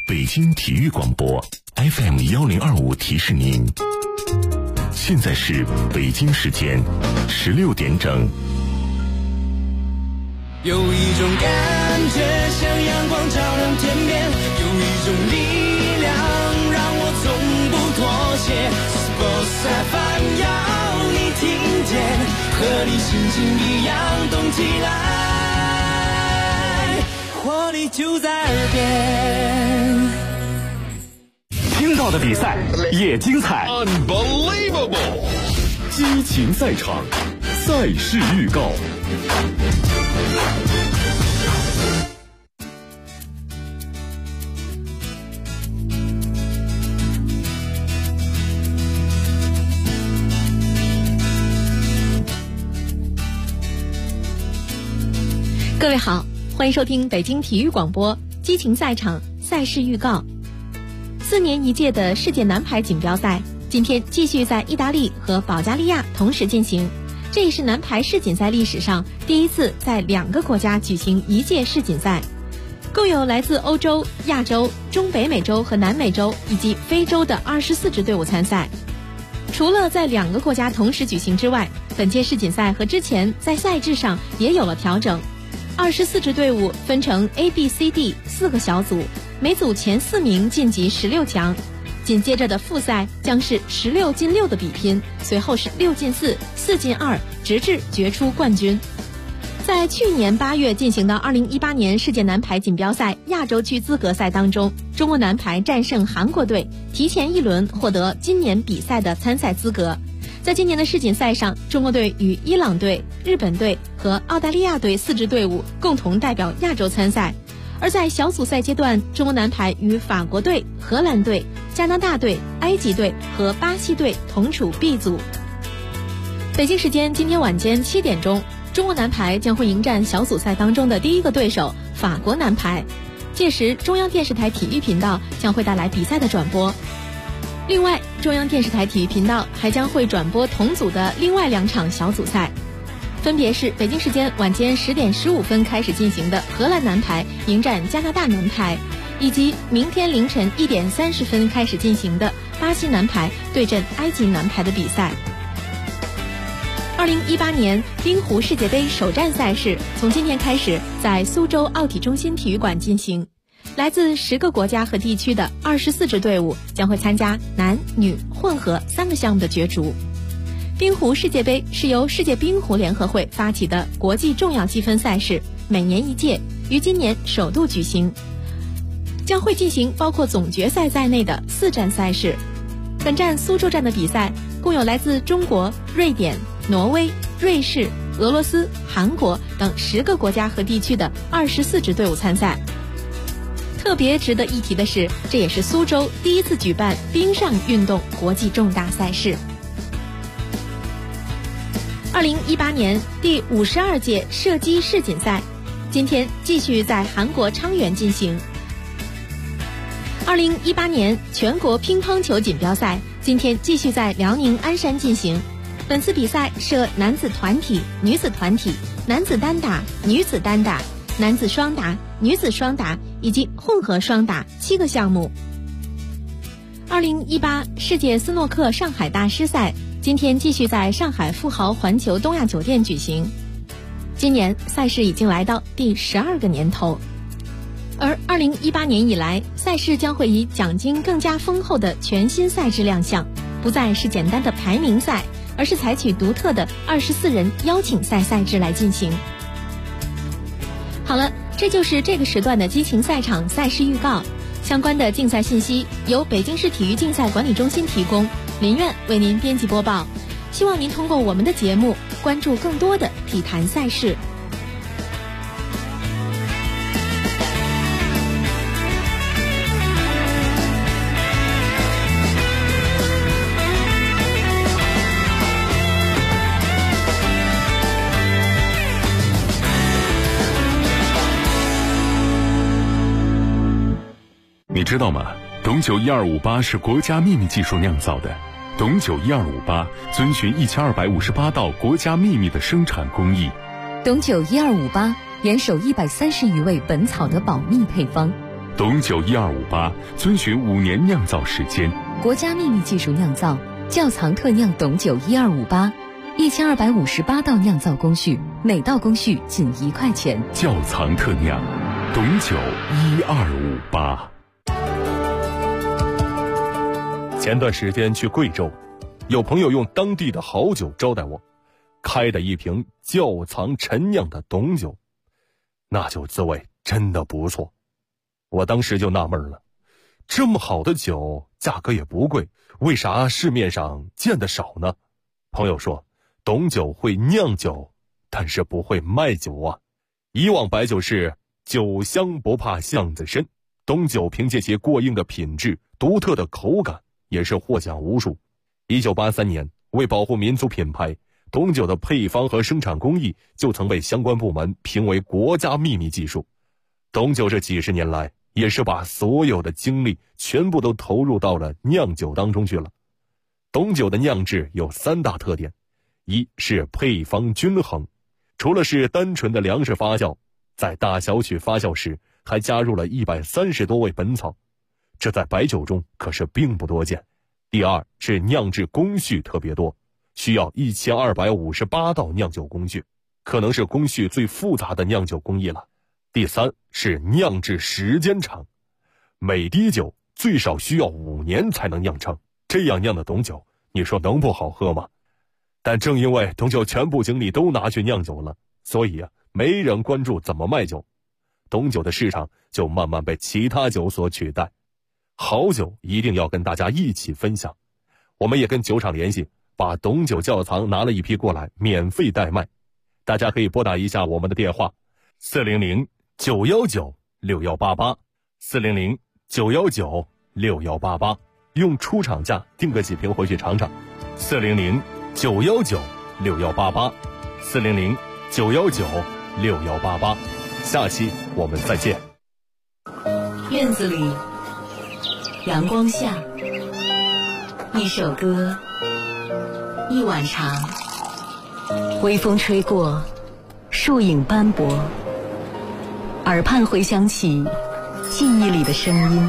北京体育广播 FM1025提示您，现在是北京时间16点整。 有一种感觉像阳光照亮天边，有一种力量让我从不妥协。Sports FM 要你听见，和你心情一样动起来，活力就在耳边。 听到的比赛也精彩 Unbelievable 激情赛场，赛事预告。 各位好，欢迎收听北京体育广播激情赛场赛事预告。4年一届的世界男排锦标赛今天继续在意大利和保加利亚同时进行，这也是男排世锦赛历史上第一次在2个国家举行一届世锦赛。共有来自欧洲、亚洲、中北美洲和南美洲以及非洲的24支队伍参赛。除了在2个国家同时举行之外，本届世锦赛和之前在赛制上也有了调整。24支队伍分成 A、B、C、D 4个小组，每组前4名晋级16强。紧接着的复赛将是16进6的比拼，随后是6进4、4进2，直至决出冠军。在去年8月进行的2018年世界男排锦标赛亚洲区资格赛当中，中国男排战胜韩国队，提前1轮获得今年比赛的参赛资格。在今年的世锦赛上，中国队与伊朗队、日本队和澳大利亚队4支队伍共同代表亚洲参赛。而在小组赛阶段，中国男排与法国队、荷兰队、加拿大队、埃及队和巴西队同处 B 组。北京时间今天晚间7点钟，中国男排将会迎战小组赛当中的第一个对手法国男排，届时中央电视台体育频道将会带来比赛的转播。另外，中央电视台体育频道还将会转播同组的另外2场小组赛，分别是北京时间晚间10点15分开始进行的荷兰男排迎战加拿大男排，以及明天凌晨1点30分开始进行的巴西男排对阵埃及男排的比赛。2018年冰壶世界杯首站赛事从今天开始在苏州奥体中心体育馆进行。来自10个国家和地区的24支队伍将会参加男女混合3个项目的角逐。冰壶世界杯是由世界冰壶联合会发起的国际重要积分赛事，每年一届，于今年首度举行，将会进行包括总决赛在内的4站赛事。本站苏州站的比赛共有来自中国、瑞典、挪威、瑞士、俄罗斯、韩国等10个国家和地区的24支队伍参赛。特别值得一提的是，这也是苏州第一次举办冰上运动国际重大赛事。2018年第52届射击世锦赛今天继续在韩国昌原进行。2018年全国乒乓球锦标赛今天继续在辽宁鞍山进行。本次比赛设男子团体、女子团体、男子单打、女子单打、男子双打、女子双打以及混合双打7个项目。2018世界斯诺克上海大师赛今天继续在上海富豪环球东亚酒店举行。今年赛事已经来到第12个年头，而2018年以来，赛事将会以奖金更加丰厚的全新赛制亮相，不再是简单的排名赛，而是采取独特的24人邀请赛赛制来进行。好了，这就是这个时段的激情赛场赛事预告。相关的竞赛信息由北京市体育竞赛管理中心提供，林苑为您编辑播报。希望您通过我们的节目关注更多的体坛赛事。 你知道吗？董酒1258是国家秘密技术酿造的。董酒1258遵循1258道国家秘密的生产工艺。 董酒1258严守130余味本草的保密配方。 董酒1258遵循5年酿造时间， 国家秘密技术酿造，窖藏特酿董酒1258，1258道酿造工序，每道工序仅1块钱。 窖藏特酿，董酒1258。 前段时间去贵州，有朋友用当地的好酒招待我，开的一瓶窖藏陈酿的董酒，那酒滋味真的不错。我当时就纳闷了，这么好的酒价格也不贵，为啥市面上见得少呢？朋友说，董酒会酿酒，但是不会卖酒啊。以往白酒是酒香不怕巷子深，董酒凭借其过硬的品质、独特的口感，也是获奖无数。1983年，为保护民族品牌，董酒的配方和生产工艺就曾被相关部门评为国家秘密技术。董酒这几十年来，也是把所有的精力全部都投入到了酿酒当中去了。董酒的酿制有3大特点：一是配方均衡，除了是单纯的粮食发酵，在大小曲发酵时还加入了130多味本草，这在白酒中可是并不多见。第二是酿制工序特别多，需要1258道酿酒工序，可能是工序最复杂的酿酒工艺了。第三是酿制时间长，每滴酒最少需要5年才能酿成，这样酿的董酒，你说能不好喝吗？但正因为董酒全部精力都拿去酿酒了，所以没人关注怎么卖酒，董酒的市场就慢慢被其他酒所取代。好酒一定要跟大家一起分享，我们也跟酒厂联系，把董酒窖藏拿了一批过来，免费代卖。大家可以拨打一下我们的电话400-919-6188，400-919-6188，用出厂价订个几瓶回去尝尝。400-919-6188，400-919-6188。下期我们再见。 院子里，阳光下，一首歌，一碗茶，微风吹过，树影斑驳，耳畔回响起记忆里的声音。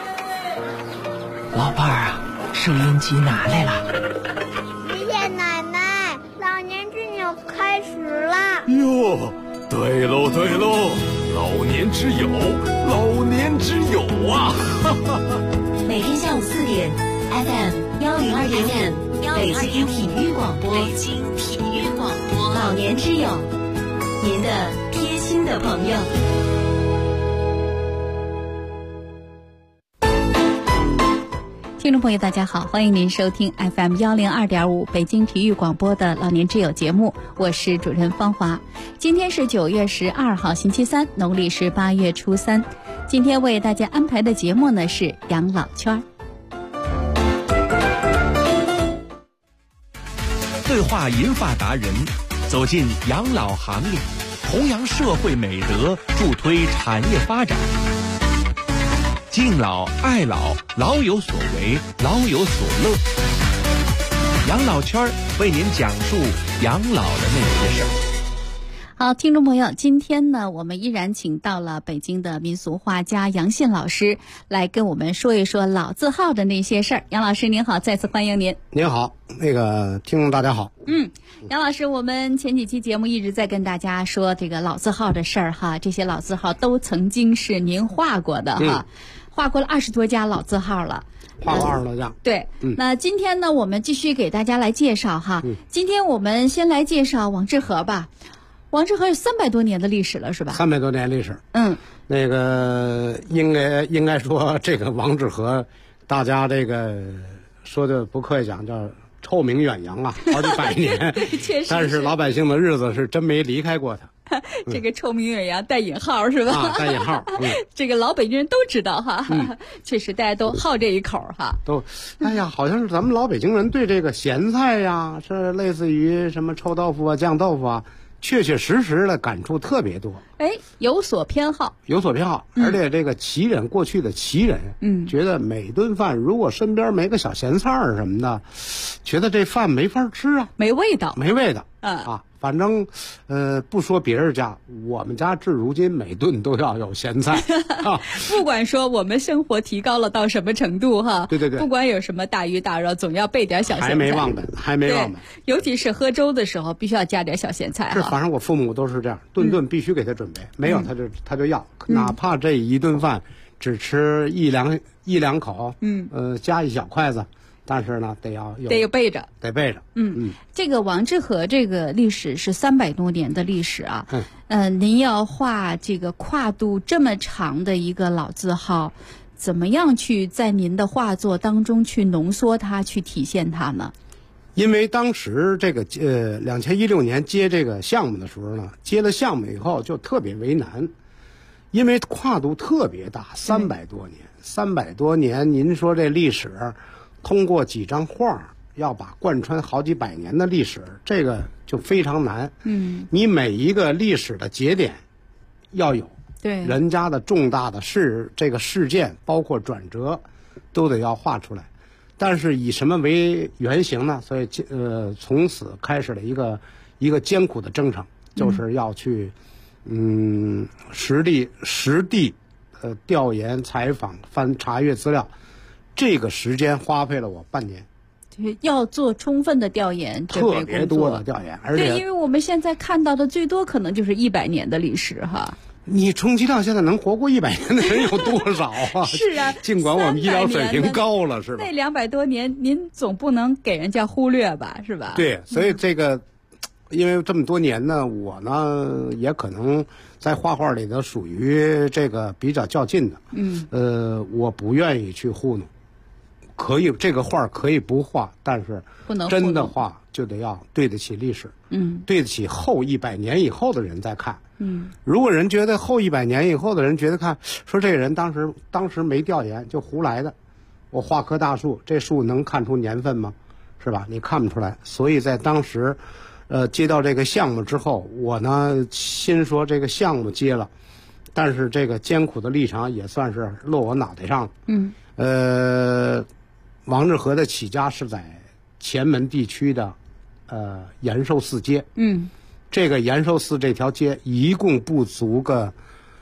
老伴儿啊，收音机拿来了。 爷爷奶奶，老年之友开始啦！ 哟，对喽对喽，老年之友，老年之友啊！哈哈哈。 每天下午4点 ，FM 102.5，北京体育广播，北京体育广播，老年之友，您的贴心的朋友。 听众朋友大家好，欢迎您收听 FM 102.5北京体育广播的老年之友节目，我是主持人芳华。今天是9月12号星期三，农历是8月初3。今天为大家安排的节目呢是养老圈。 对话银发达人，走进养老行列，弘扬社会美德，助推产业发展。敬老爱老，老有所为，老有所乐。养老圈为您讲述养老的那些事儿。 好，听众朋友，今天呢，我们依然请到了北京的民俗画家杨信老师来跟我们说一说老字号的那些事儿。杨老师您好，再次欢迎您。 您好，那个听众大家好。 杨老师，我们前几期节目一直在跟大家说这个老字号的事儿哈，这些老字号都曾经是您画过的哈，画过了20多家老字号了。 画过20多家。 对，那今天呢，我们继续给大家来介绍哈。今天我们先来介绍王致和吧。王致和有300多年的历史了，是吧 ？300多年历史。那个应该说，这个王致和，大家这个说的不客气讲，叫臭名远扬啊，好几百年。 确实。 但是老百姓的日子是真没离开过他。 这个臭名远扬带引号是吧？ 带引号。 这个老北京人都知道哈。确实大家都好这一口哈。 都，哎呀，好像是咱们老北京人对这个咸菜呀，是类似于什么臭豆腐啊、酱豆腐啊，确确实实的感触特别多。 有所偏好。 有所偏好，而且这个旗人，过去的旗人，觉得每顿饭如果身边没个小咸菜什么的，觉得这饭没法吃啊， 没味道。 反正不说别人家，我们家至如今每顿都要有咸菜不管说我们生活提高了到什么程度哈， 对对对， 不管有什么大鱼大肉，总要备点小咸菜， 还没忘本。 尤其是喝粥的时候，必须要加点小咸菜。 是，反正我父母都是这样，顿顿必须给他准备，没有他就要，哪怕这一顿饭只吃一两口，加一小筷子。但是呢，得有备着， 得备着。 这个王致和这个历史是300多年的历史啊。您要画这个跨度这么长的一个老字号，怎么样去在您的画作当中去浓缩它，去体现它呢？ 因为当时这个2016年接这个项目的时候呢，接了项目以后就特别为难，因为跨度特别大，300多年，您说这历史。通过几张画要把贯穿好几百年的历史，这个就非常难。你每一个历史的节点要有， 对人家的重大的这个事件，包括转折，都得要画出来。但是以什么为原型呢？所以从此开始了一个艰苦的征程，就是要去实地调研采访查阅资料。这个时间花费了我半年， 要做充分的调研， 特别多的调研，而且因为我们现在看到的最多可能就是100年的历史哈。 你充其量现在能活过100年的人有多少啊？ 是啊， 尽管我们医疗水平高了，是吧？ 那200多年，您总不能给人家忽略吧，是吧？ 对，所以这个，因为这么多年呢，我呢也可能在画画里头属于这个比较较劲的，我不愿意去糊弄。可以，这个画可以不画，但是真的画就得要对得起历史，对得起后100年以后的人再看，如果人觉得后100年以后的人觉得看，说这个人当时没调研就胡来的，我画棵大树，这树能看出年份吗？是吧？你看不出来。所以在当时，接到这个项目之后，我呢心说这个项目接了，但是这个艰苦的历程也算是落我脑袋上了。王致和的起家是在前门地区的延寿寺街。这个延寿寺这条街一共不足个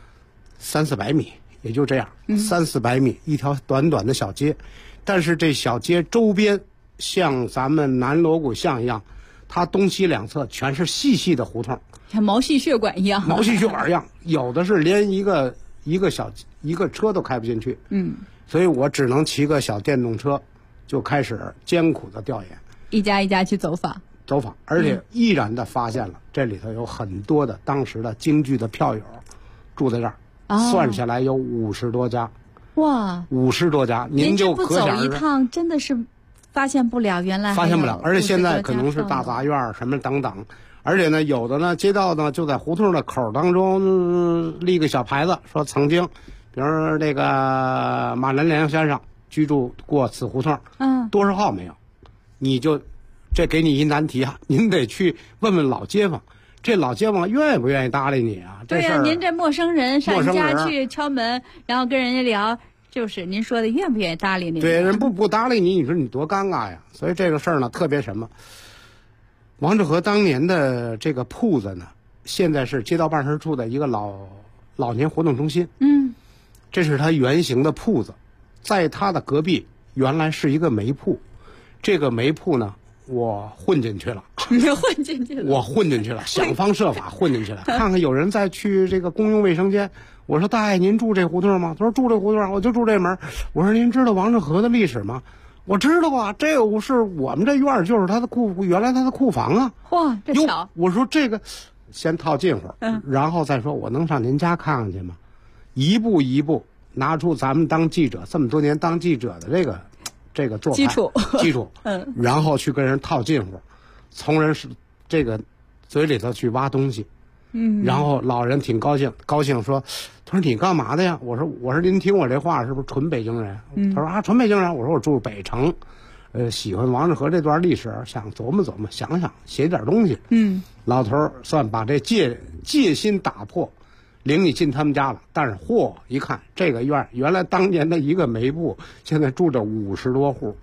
300-400米，也就这样，300-400米一条短短的小街。但是这小街周边像咱们南锣鼓巷一样，它东西两侧全是细细的胡同， 像毛细血管一样。 毛细血管一样，有的是连一个车都开不进去。所以我只能骑个小电动车，就开始艰苦的调研， 一家一家去走访， 而且毅然的发现了这里头有很多的当时的京剧的票友住在这儿，算下来有50多家。 哇 ，50多家，您就可想而知。 走一趟真的是发现不了，原来发现不了，而且现在可能是大杂院什么等等，而且呢，有的呢街道呢就在胡同的口当中立个小牌子，说曾经。比如说这个马连良先生居住过此胡同，多少号没有？你就这给你一难题啊，您得去问问老街坊，这老街坊愿不愿意搭理你啊？ 对呀，您这陌生人上人家去敲门，然后跟人家聊，就是您说的愿不愿意搭理你？ 对，人不搭理你，你说你多尴尬呀！所以这个事儿呢，特别什么？王致和当年的这个铺子呢，现在是街道办事处的一个老年活动中心。这是他原型的铺子，在他的隔壁原来是一个煤铺，这个煤铺呢，我混进去了。我混进去了，想方设法混进去了，看看有人再去这个公用卫生间。我说大爷，您住这胡同吗？他说住这胡同，我就住这门。我说您知道王致和的历史吗？我知道啊，这个是我们这院就是他的原来他的库房啊。 嚯，这巧！ 我说这个先套近乎，然后再说我能上您家看看去吗？一步一步拿出咱们当记者这么多年当记者的这个做法基础，然后去跟人套近乎，从人是这个嘴里头去挖东西，然后老人挺高兴说，他说你干嘛的呀？我说您听我这话是不是纯北京人？他说纯北京人。我说我住北城，喜欢王致和这段历史，想琢磨琢磨，想想写点东西。老头算把这戒心打破。领你进他们家了，但是一看这个院原来当年的一个煤铺，现在住着50多户，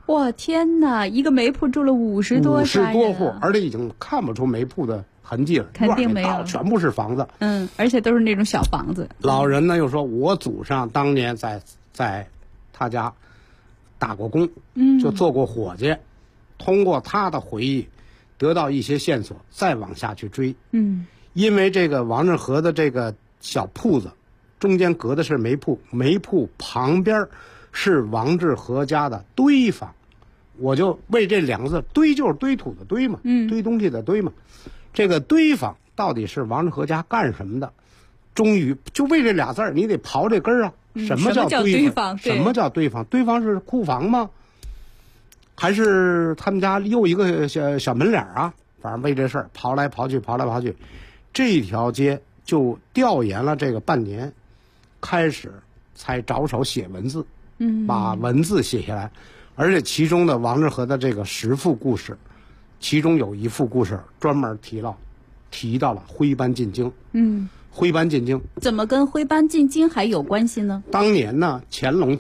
哇，天哪！一个煤铺住了50多家人 ，50多户，而且已经看不出煤铺的痕迹了， 肯定没有， 全部是房子。 而且都是那种小房子。 老人呢又说，我祖上当年在他家打过工，就做过伙计，通过他的回忆，得到一些线索，再往下去追。因为这个王致和的这个小铺子，中间隔的是煤铺，煤铺旁边是王致和家的堆房，我就为这2个字，堆就是堆土的堆嘛，堆东西的堆嘛。这个堆房到底是王致和家干什么的？终于就为这俩字儿，你得刨这根儿啊。什么叫堆房？什么叫堆房？堆房是库房吗？还是他们家又一个小门脸啊？反正为这事儿刨来刨去，刨来刨去，这条街就调研了这个半年，开始才着手写文字，把文字写下来，而且其中的王致和的这个10副故事，其中有一副故事专门提到了徽班进京。徽班进京怎么跟徽班进京还有关系呢？ 当年呢，乾隆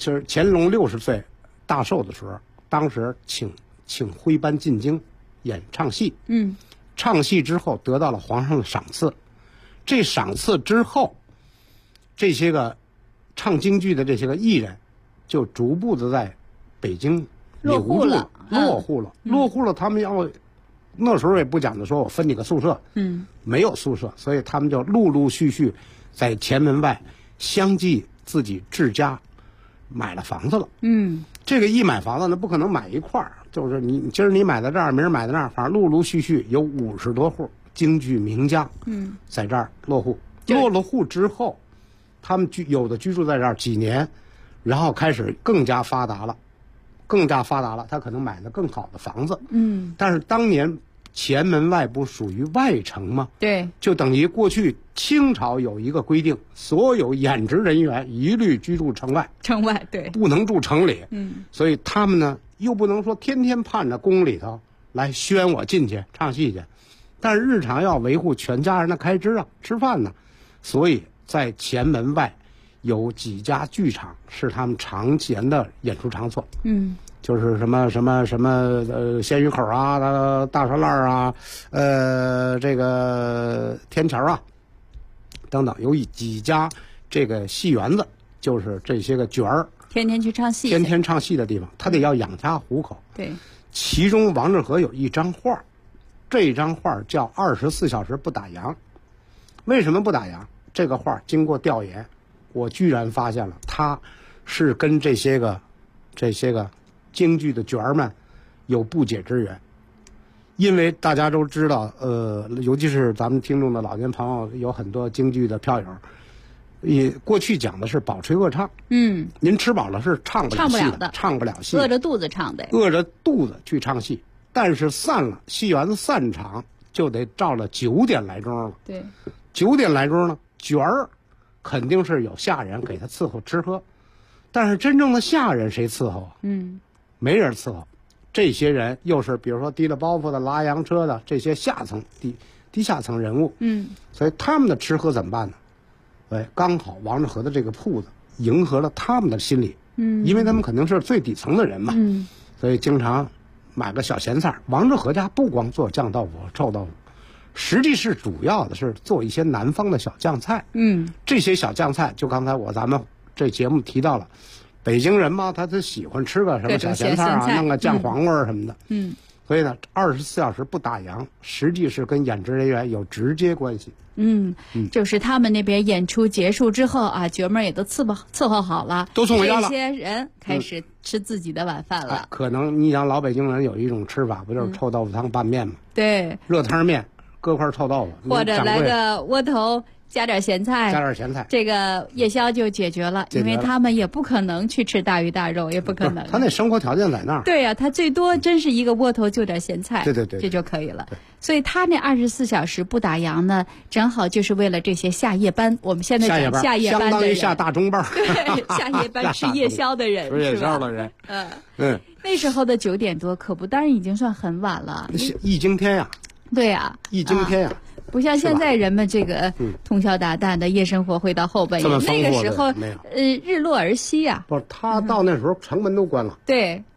60岁大寿的时候，当时请徽班进京演唱戏。唱戏之后得到了皇上的赏赐，这赏赐之后，这些个唱京剧的这些个艺人，就逐步的在北京落户了。 他们要那时候也不讲的说我分你个宿舍，没有宿舍，所以他们就陆陆续续在前门外相继自己治家，买了房子了。这个一买房子呢，不可能买一块儿，就是你今儿你买在这儿，明儿买在那儿，反正陆陆续续有50多户京剧名家，在这儿落户。落了户之后，他们有的居住在这儿几年，然后开始更加发达了，他可能买了更好的房子。但是当年前门外不属于外城吗？ 对， 就等于过去清朝有一个规定，所有演职人员一律居住城外， 对， 不能住城里。所以他们呢又不能说天天盼着宫里头来宣我进去唱戏去，但是日常要维护全家人的开支啊，吃饭呢，所以在前门外有几家剧场是他们常年的演出场所。就是什么鲜鱼口啊，大栅栏啊，这个天桥啊等等，有几家这个戏园子，就是这些个角儿天天去唱戏， 天天唱戏的地方，他得要养家糊口。 对， 其中王致和有一张画，这张画叫24小时不打烊。为什么不打烊？这个画经过调研，我居然发现了，他是跟这些个京剧的角儿们有不解之缘。因为大家都知道，尤其是咱们听众的老年朋友，有很多京剧的票友，也过去讲的是饱吹饿唱。您吃饱了是唱不了戏， 饿着肚子唱的， 饿着肚子去唱戏。但是戏园子散场就得到了9点来钟了。 对 ，9点来钟呢，角儿肯定是有下人给他伺候吃喝，但是真正的下人谁伺候啊？没人伺候。这些人又是比如说提了包袱的、拉洋车的这些下层低下层人物。所以他们的吃喝怎么办呢？刚好王致和的这个铺子迎合了他们的心理。因为他们肯定是最底层的人嘛。所以经常买个小咸菜。王致和家不光做酱豆腐、臭豆腐，实际是主要的是做一些南方的小酱菜。这些小酱菜就刚才咱们这节目提到了，北京人嘛，他喜欢吃个什么小咸菜啊，弄个酱黄瓜什么的。所以呢，24小时不打烊，实际是跟演职人员有直接关系。 就是他们那边演出结束之后啊，角们也都伺候好了， 都送回家了。 这些人开始吃自己的晚饭了。 可能你想老北京人有一种吃法，不就是臭豆腐汤拌面吗？ 对， 热汤面搁块臭豆腐， 或者来个窝头。加点咸菜，这个夜宵就解决了，因为他们也不可能去吃大鱼大肉，也不可能。 他那生活条件在那儿。 对呀，他最多真是一个窝头就点咸菜， 对， 这就可以了。所以他那24小时不打烊呢，正好就是为了这些下夜班。我们现在讲下夜班的人， 相当于下大中班。 对，下夜班吃夜宵的人， 吃夜宵的人。 那时候的9点多，可不，当然已经算很晚了。 一惊天呀！ 对呀， 一惊天呀！ 不像现在人们这个通宵达旦的夜生活会到后半夜，那个时候日落而息呀。 不是，他到那时候城门都关了。 对，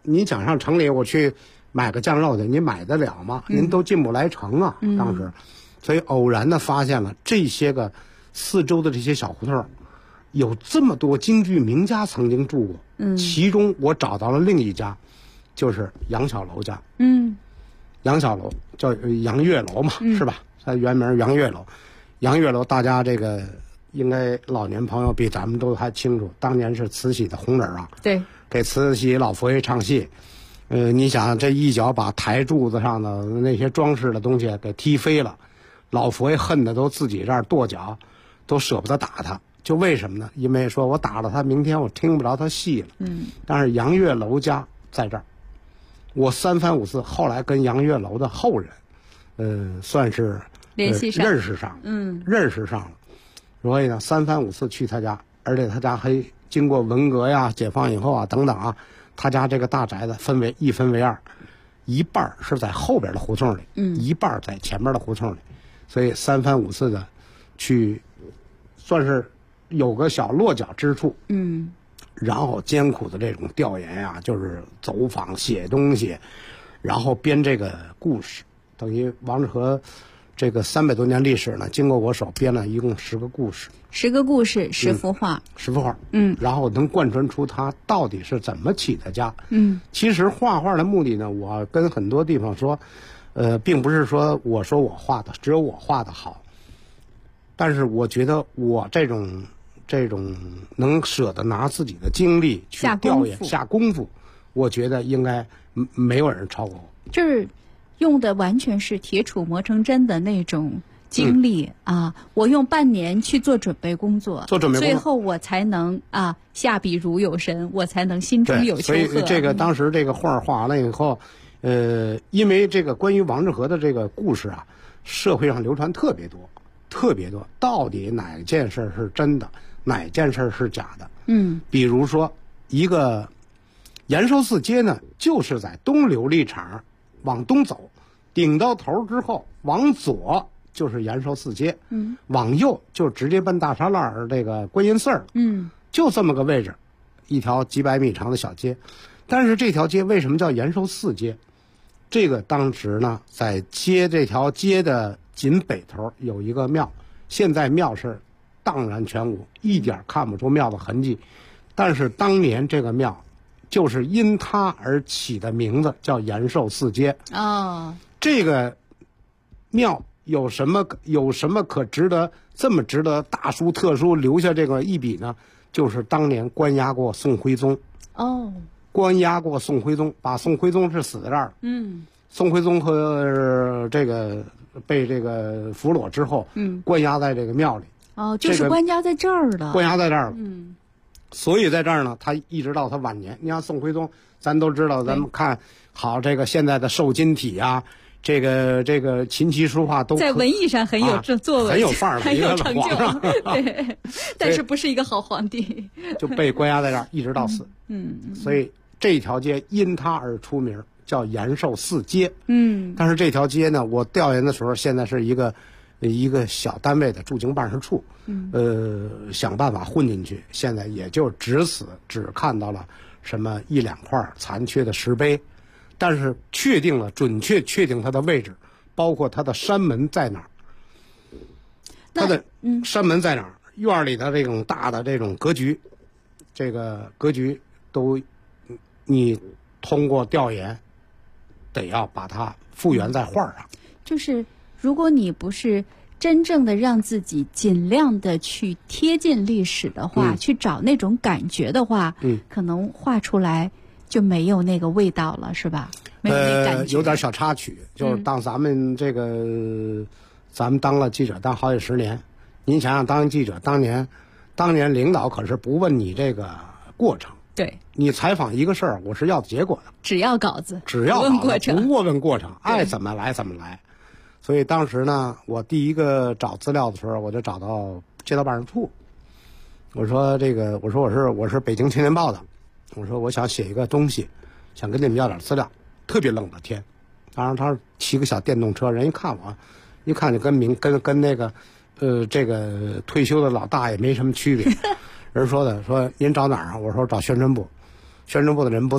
你想上城里我去买个酱肉去，你买得了吗？您都进不来城啊，当时，所以偶然的发现了这些个四周的这些小胡同，有这么多京剧名家曾经住过。其中我找到了另一家，就是杨小楼家。杨小楼叫杨月楼嘛，是吧？他原名杨月楼。杨月楼大家这个应该老年朋友比咱们都还清楚，当年是慈禧的红人啊。 对， 给慈禧老佛爷唱戏。你想这一脚把台柱子上的那些装饰的东西给踢飞了，老佛爷恨得都自己这儿跺脚，都舍不得打他。就为什么呢？因为说我打了他，明天我听不着他戏了。但是杨月楼家在这儿，我三番五次后来跟杨月楼的后人，算是联系上， 认识上，认识上了。所以呢，三番五次去他家，而且他家还经过文革呀、解放以后啊等等啊。他家这个大宅子一分为二，一半是在后边的胡同里，一半在前面的胡同里，所以三番五次的去，算是有个小落脚之处。然后艰苦的这种调研呀，就是走访写东西，然后编这个故事，等于王致和这个300多年历史呢，经过我手编了一共10个故事 ，10个故事，10幅画 ，10幅画，然后能贯穿出他到底是怎么起的家。其实画画的目的呢，我跟很多地方说，并不是说我说我画的只有我画的好，但是我觉得我这种能舍得拿自己的精力去调研下功夫，我觉得应该没有人超过我。 就是用的完全是铁杵磨成针的那种精力啊！我用半年去做准备工作，最后我才能下笔如有神，我才能心中有丘壑。 所以这个当时这个画画完了以后，因为这个关于王致和的这个故事啊，社会上流传特别多，到底哪件事是真的，哪件事是假的？比如说一个延寿寺街呢，就是在东琉璃厂往东走，顶到头之后往左就是延寿寺街，往右就直接奔大栅栏这个观音寺了，就这么个位置，一条几百米长的小街。但是这条街为什么叫延寿寺街？这个当时呢，在这条街的紧北头有一个庙，现在庙是荡然全无，一点看不出庙的痕迹。但是当年这个庙就是因它而起的名字，叫延寿寺街。这个庙有什么可值得这么值得大书特书留下这个一笔呢？就是当年关押过宋徽宗。关押过宋徽宗，把宋徽宗是死在这儿了。宋徽宗和这个被这个俘虏之后，关押在这个庙里。 就是关押在这儿了。 关押在这儿了。所以在这儿呢，他一直到他晚年。你看宋徽宗，咱都知道，咱们看好这个现在的瘦金体啊，这个琴棋书画都在文艺上很有作为， 很有范儿， 很有成就。对，但是不是一个好皇帝， 就被关押在这儿，一直到死。所以这条街因他而出名，叫延寿寺街。但是这条街呢，我调研的时候，现在是一个小单位的驻京办事处，想办法混进去，现在也就只看到了什么1-2块残缺的石碑，但是准确确定它的位置，包括它的山门在哪儿，它的山门在哪儿，院里的这种大的这种格局，这个格局都你通过调研得要把它复原在画上。 就是如果你不是真正的让自己尽量的去贴近历史的话，去找那种感觉的话，可能画出来就没有那个味道了，是吧？没有那感觉。 有点小插曲，就是当咱们咱们当了记者当好几十年，您想想当记者当年领导可是不问你这个过程。 对， 你采访一个事儿，我是要结果的， 只要稿子， 不问过程，爱怎么来怎么来。所以当时呢，我第一个找资料的时候，我就找到街道办事处。我说我是北京青年报的，我说我想写一个东西，想跟你们要点资料。特别冷的天，当然他骑个小电动车，人一看就跟那个这个退休的老大爷没什么区别。人说您找哪儿啊？我说找宣传部，宣传部的人不在，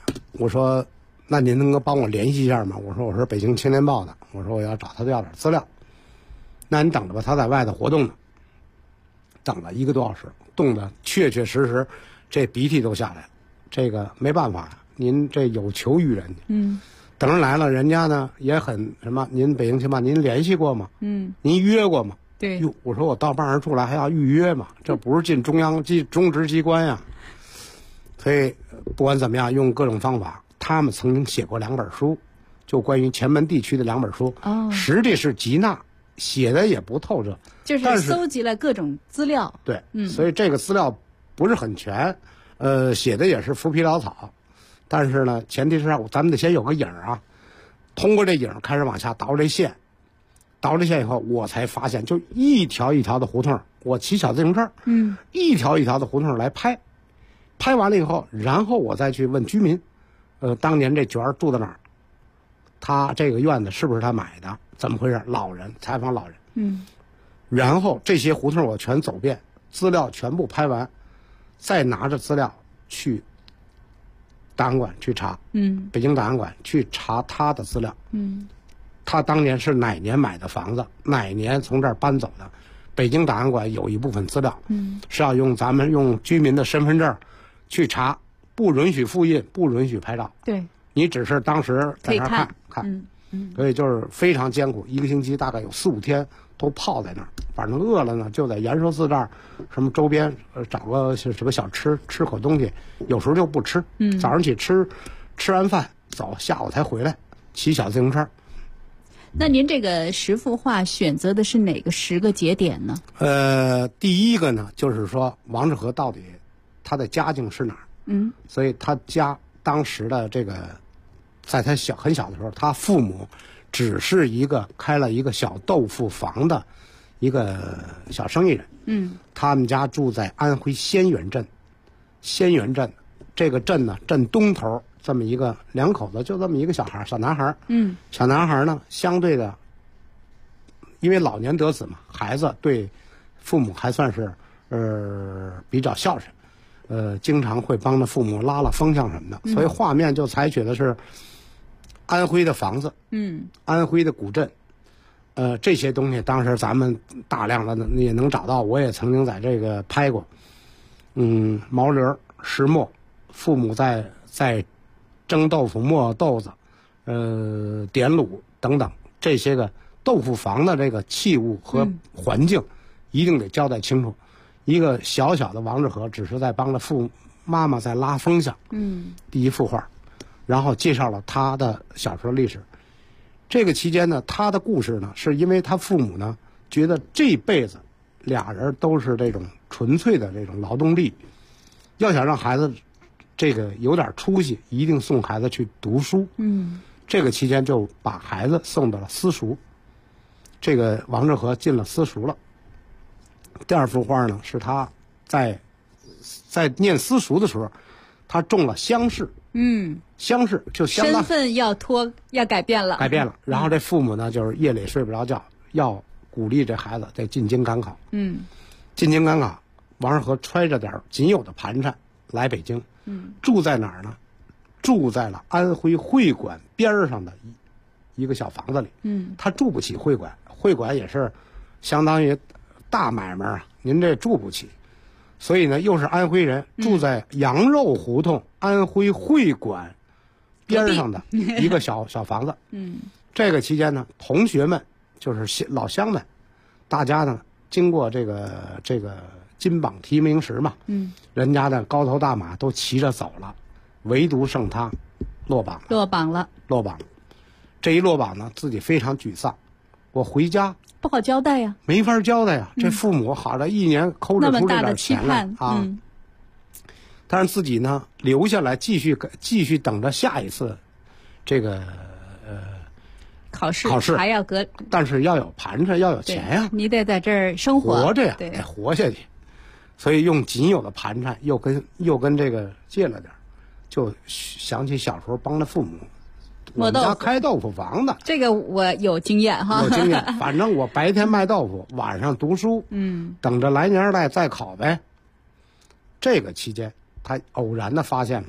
我说那您能够帮我联系一下吗？我说我是北京青年报的，我说我要找他要点资料。那你等着吧，他在外头活动呢。等了1个多小时，冻得确确实实这鼻涕都下来了。这个没办法，您这有求于人家。等人来了，人家呢也很什么，您北京青年报您联系过吗？您约过吗？ 对。 哟，我说我到办事处来还要预约吗？这不是进中职机关呀。所以不管怎么样，用各种方法，他们曾经写过2本书，就关于前门地区的2本书。实际是吉娜写的也不透彻， 就是搜集了各种资料。 对，所以这个资料不是很全，写的也是浮皮潦草。但是呢，前提是咱们得先有个影啊，通过这影开始往下倒这线，倒这线以后，我才发现，就一条一条的胡同，我骑小自行车，一条一条的胡同来拍。拍完了以后，然后我再去问居民，当年这角儿住在哪儿？他这个院子是不是他买的？怎么回事？老人采访老人，然后这些胡同我全走遍，资料全部拍完，再拿着资料去档案馆去查，北京档案馆去查他的资料，他当年是哪年买的房子，哪年从这儿搬走的？北京档案馆有一部分资料，是要咱们用居民的身份证去查，不允许复印，不允许拍照。 对， 你只是当时在那儿看，所以就是非常艰苦，1个星期大概有4、5天都泡在那儿。反正饿了呢，就在延寿寺这儿什么周边找个什么小吃口东西，有时候就不吃。早上起吃完饭走，下午才回来，骑小自行车。 那您这个10幅画选择的是哪个10个节点呢？ 第一个呢，就是说王致和到底他的家境是哪儿？所以他家当时的这个，在他很小的时候，他父母只是开了一个小豆腐房的一个小生意人。他们家住在安徽仙源镇，这个镇呢，镇东头这么一个2口子，就这么一个小男孩。小男孩呢，相对的，因为老年得子嘛，孩子对父母还算是比较孝顺，经常会帮着父母拉拉风向什么的，所以画面就采取的是安徽的房子，安徽的古镇，这些东西当时咱们大量的也能找到，我也曾经在这个拍过，毛驴、石磨，父母在蒸豆腐、磨豆子，点卤等等这些个豆腐房的这个器物和环境，一定得交代清楚。一个小小的王致和只是在帮着妈妈在拉风向。第1幅画，然后介绍了他的小时候历史。这个期间呢，他的故事呢，是因为他父母呢觉得这辈子俩人都是这种纯粹的这种劳动力，要想让孩子这个有点出息，一定送孩子去读书。这个期间就把孩子送到了私塾，这个王致和进了私塾了。第2幅画呢，是他在念私塾的时候，他中了乡试。乡试就相当身份要改变了。 然后这父母呢，就是夜里睡不着觉，要鼓励这孩子得进京赶考。进京赶考，王致和揣着点仅有的盘缠来北京。住在哪儿呢？住在了安徽会馆边上的一个小房子里。他住不起会馆，会馆也是相当于大买卖啊，您这住不起。所以呢，又是安徽人，住在羊肉胡同安徽会馆边上的一个小房子。这个期间呢，同学们就是老乡们，大家呢经过这个金榜题名时嘛，人家的高头大马都骑着走了，唯独剩他落榜了。这一落榜呢，自己非常沮丧，我回家不好交代呀， 没法交代呀。这父母好了，1年抠着出这点钱来啊。但是自己呢，留下来继续等着下一次这个考试还要但是要有盘缠，要有钱呀， 你得在这儿生活着呀，得活下去。所以用仅有的盘缠，又跟这个借了点，就想起小时候帮着父母。我们家开豆腐房的， 这个我有经验哈。 有经验，反正我白天卖豆腐，晚上读书，等着来年再考呗。这个期间，他偶然的发现了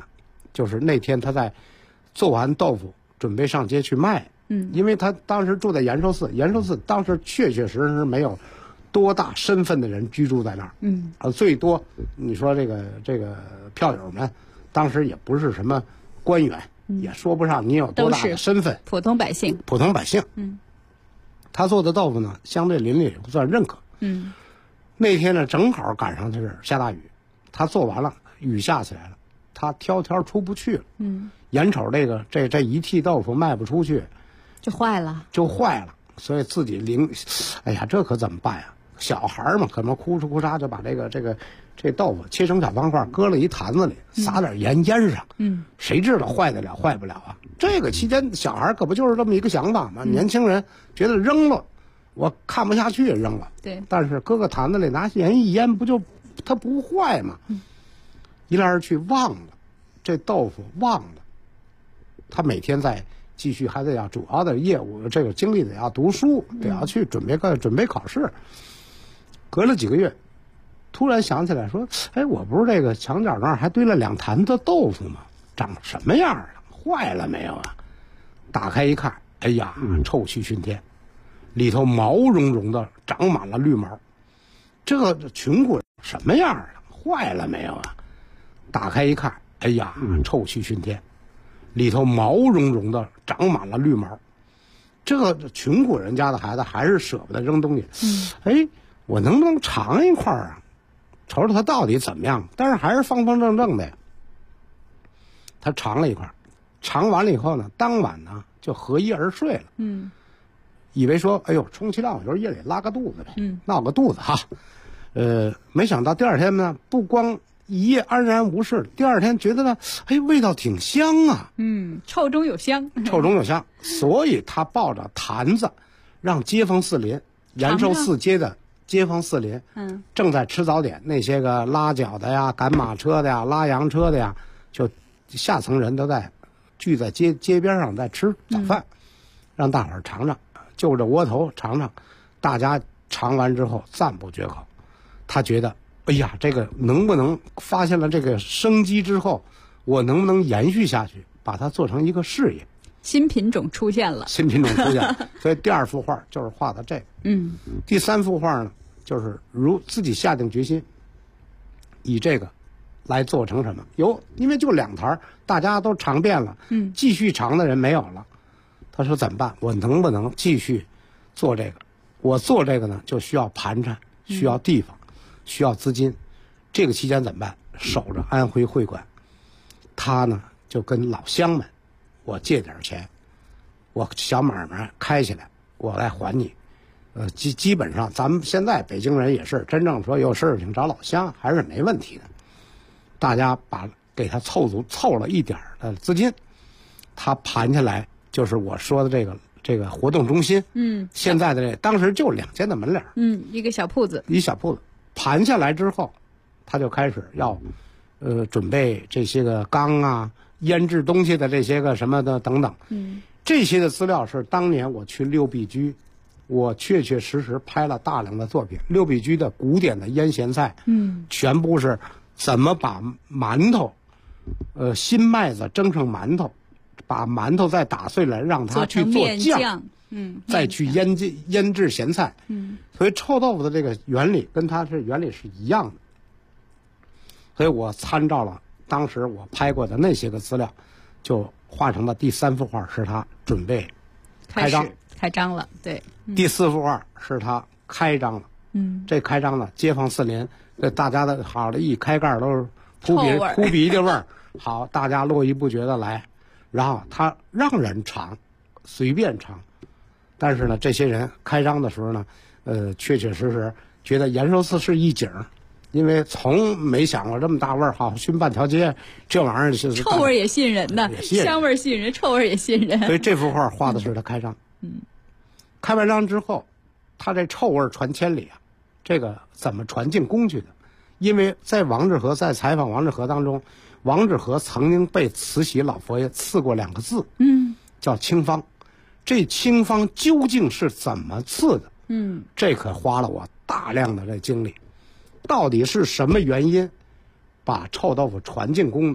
就是那天他在做完豆腐准备上街去卖，因为他当时住在延寿寺，延寿寺当时确确实实没有多大身份的人居住在那儿，最多你说这个票友们当时也不是什么官员，也说不上你有多大的身份， 普通百姓。 他做的豆腐呢，相对邻里也不算认可。那天呢，正好赶上就是下大雨，他做完了，雨下起来了，他挑出不去了。眼瞅这一屉豆腐卖不出去， 就坏了， 所以自己哎呀，这可怎么办呀？小孩嘛，可能哭哧哭嚓就把这豆腐切成小方块，搁了一坛子里，撒点盐腌上。谁知道坏得了坏不了啊？这个期间，小孩可不就是这么一个想法吗？年轻人觉得扔了，我看不下去也扔了。 对， 但是搁个坛子里拿盐一腌，它不坏吗？一来二去忘了这豆腐，忘了。他每天在继续还得要主要的业务，这个精力得要读书，得要去准备考试。隔了几个月，突然想起来说：“哎，我不是这个墙角那儿还堆了2坛子豆腐吗？长什么样了？坏了没有啊？”打开一看，哎呀，臭气熏天，里头毛茸茸的，长满了绿毛。这个穷苦什么样了？坏了没有啊？打开一看，哎呀，臭气熏天，里头毛茸茸的，长满了绿毛。这个穷苦人家的孩子还是舍不得扔东西。哎，我能不能尝一块啊？瞅瞅它到底怎么样？但是还是方方正正的呀。他尝了一块，尝完了以后呢，当晚呢就合衣而睡了。以为说，哎呦，充其量我就是夜里拉个肚子呗，闹个肚子哈。没想到第二天呢，不光一夜安然无事，第二天觉得呢，哎，味道挺香啊。 臭中有香， 所以他抱着坛子，让街坊四邻，延寿寺街的街坊四邻，正在吃早点，那些个拉脚的呀、赶马车的呀、拉洋车的呀，就下层人都在聚在街边上在吃早饭，让大伙儿尝尝，就着窝头尝尝。大家尝完之后赞不绝口。他觉得，哎呀，这个能不能发现了这个生机之后，我能不能延续下去，把它做成一个事业？ 新品种出现了。 所以第2幅画就是画的这个。第3幅画呢，就是自己下定决心，以这个来做成什么？因为就2坛，大家都尝遍了，继续尝的人没有了。他说怎么办？我能不能继续做这个？我做这个呢，就需要盘缠，需要地方，需要资金。这个期间怎么办？守着安徽会馆，他呢就跟老乡们，我借点钱，我小买卖开起来，我来还你。基本上咱们现在北京人也是真正说有事情找老乡还是没问题的。大家给他凑了一点的资金，他盘下来就是我说的这个活动中心。现在的当时就2间的门脸。 一个小铺子。 盘下来之后，他就开始要准备这些个缸啊、腌制东西的这些个什么的等等。这些的资料是当年我去六必居，我确确实实拍了大量的作品。六必居的古典的腌咸菜，全部是怎么把馒头，新麦子蒸成馒头，把馒头再打碎了，让它去做酱，再去腌制咸菜。所以臭豆腐的这个原理跟它是原理是一样的。所以我参照了当时我拍过的那些个资料，就画成了第3幅画，是他准备开张了。对， 第4幅画是他开张了。这开张了，街坊四邻，大家的好的一开盖都是扑鼻的味儿。好，大家络绎不绝的来，然后他让人尝，随便尝。但是呢，这些人开张的时候呢，确确实实觉得延寿寺是一景，因为从没想过这么大味儿，好熏半条街，这玩意儿是臭味也吸引人的，香味吸引人，臭味也吸引人。 所以这幅画画的是他开张。开完张之后，他这臭味传千里啊，这个怎么传进宫去的？因为在采访王致和当中，王致和曾经被慈禧老佛爷赐过2个字，叫清芳。这清芳究竟是怎么赐的？这可花了我大量的这精力。到底是什么原因把臭豆腐传进宫的？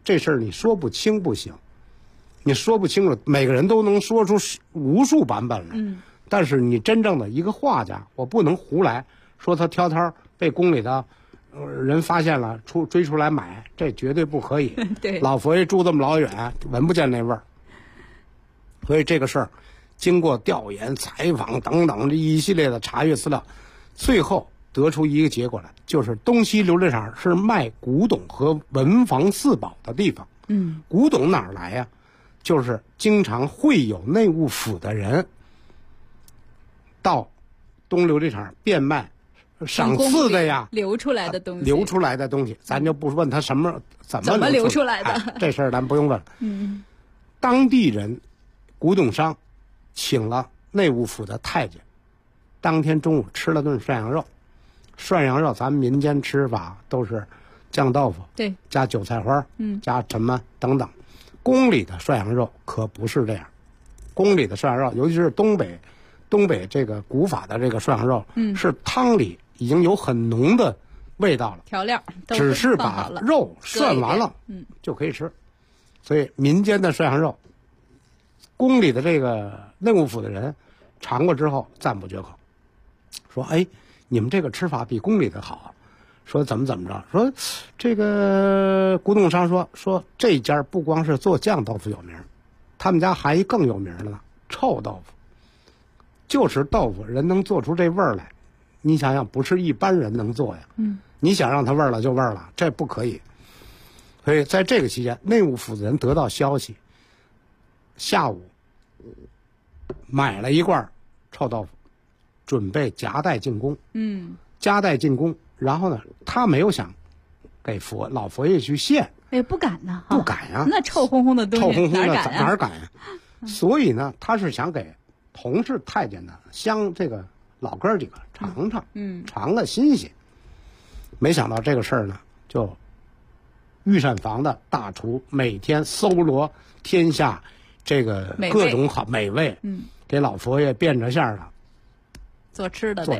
这事儿你说不清不行，你说不清楚，每个人都能说出无数版本来。但是你真正的一个画家，我不能胡来说他挑挑被宫里的人发现了，追出来买，这绝对不可以。 对， 老佛爷住这么老远，闻不见那味儿。所以这个事儿，经过调研、采访等等这一系列的查阅资料，最后得出一个结果来，就是东西琉璃厂是卖古董和文房四宝的地方。古董哪儿来呀？就是经常会有内务府的人到东琉璃厂变卖赏赐的呀， 流出来的东西， 咱就不问他怎么流出来的， 这事儿咱不用问。当地人古董商请了内务府的太监，当天中午吃了顿涮羊肉。涮羊肉咱们民间吃法都是酱豆腐， 对， 加韭菜花，加什么等等。宫里的涮羊肉可不是这样，宫里的涮羊肉，尤其是东北这个古法的这个涮羊肉，是汤里已经有很浓的味道了， 调料只是把肉涮完了，就可以吃。所以民间的涮羊肉，宫里的这个内务府的人尝过之后赞不绝口，说：“哎，你们这个吃法比宫里的好。”说怎么着？说这个古董商说这家不光是做酱豆腐有名，他们家还更有名的呢，臭豆腐。就是豆腐人能做出这味儿来，你想想不是一般人能做呀。你想让它味儿了就味儿了，这不可以。所以在这个期间，内务府的人得到消息，下午买了一罐臭豆腐，准备夹带进宫。夹带进宫，然后呢，他没有想给老佛爷去献， 不敢呢， 不敢呀， 那臭烘烘的东西， 臭烘烘的哪敢呀？ 所以呢，他是想给同是太监的这个老哥几个尝尝，尝个新鲜。没想到这个事儿呢，就御膳房的大厨每天搜罗天下这个各种好美味，给老佛爷变着馅的做吃的，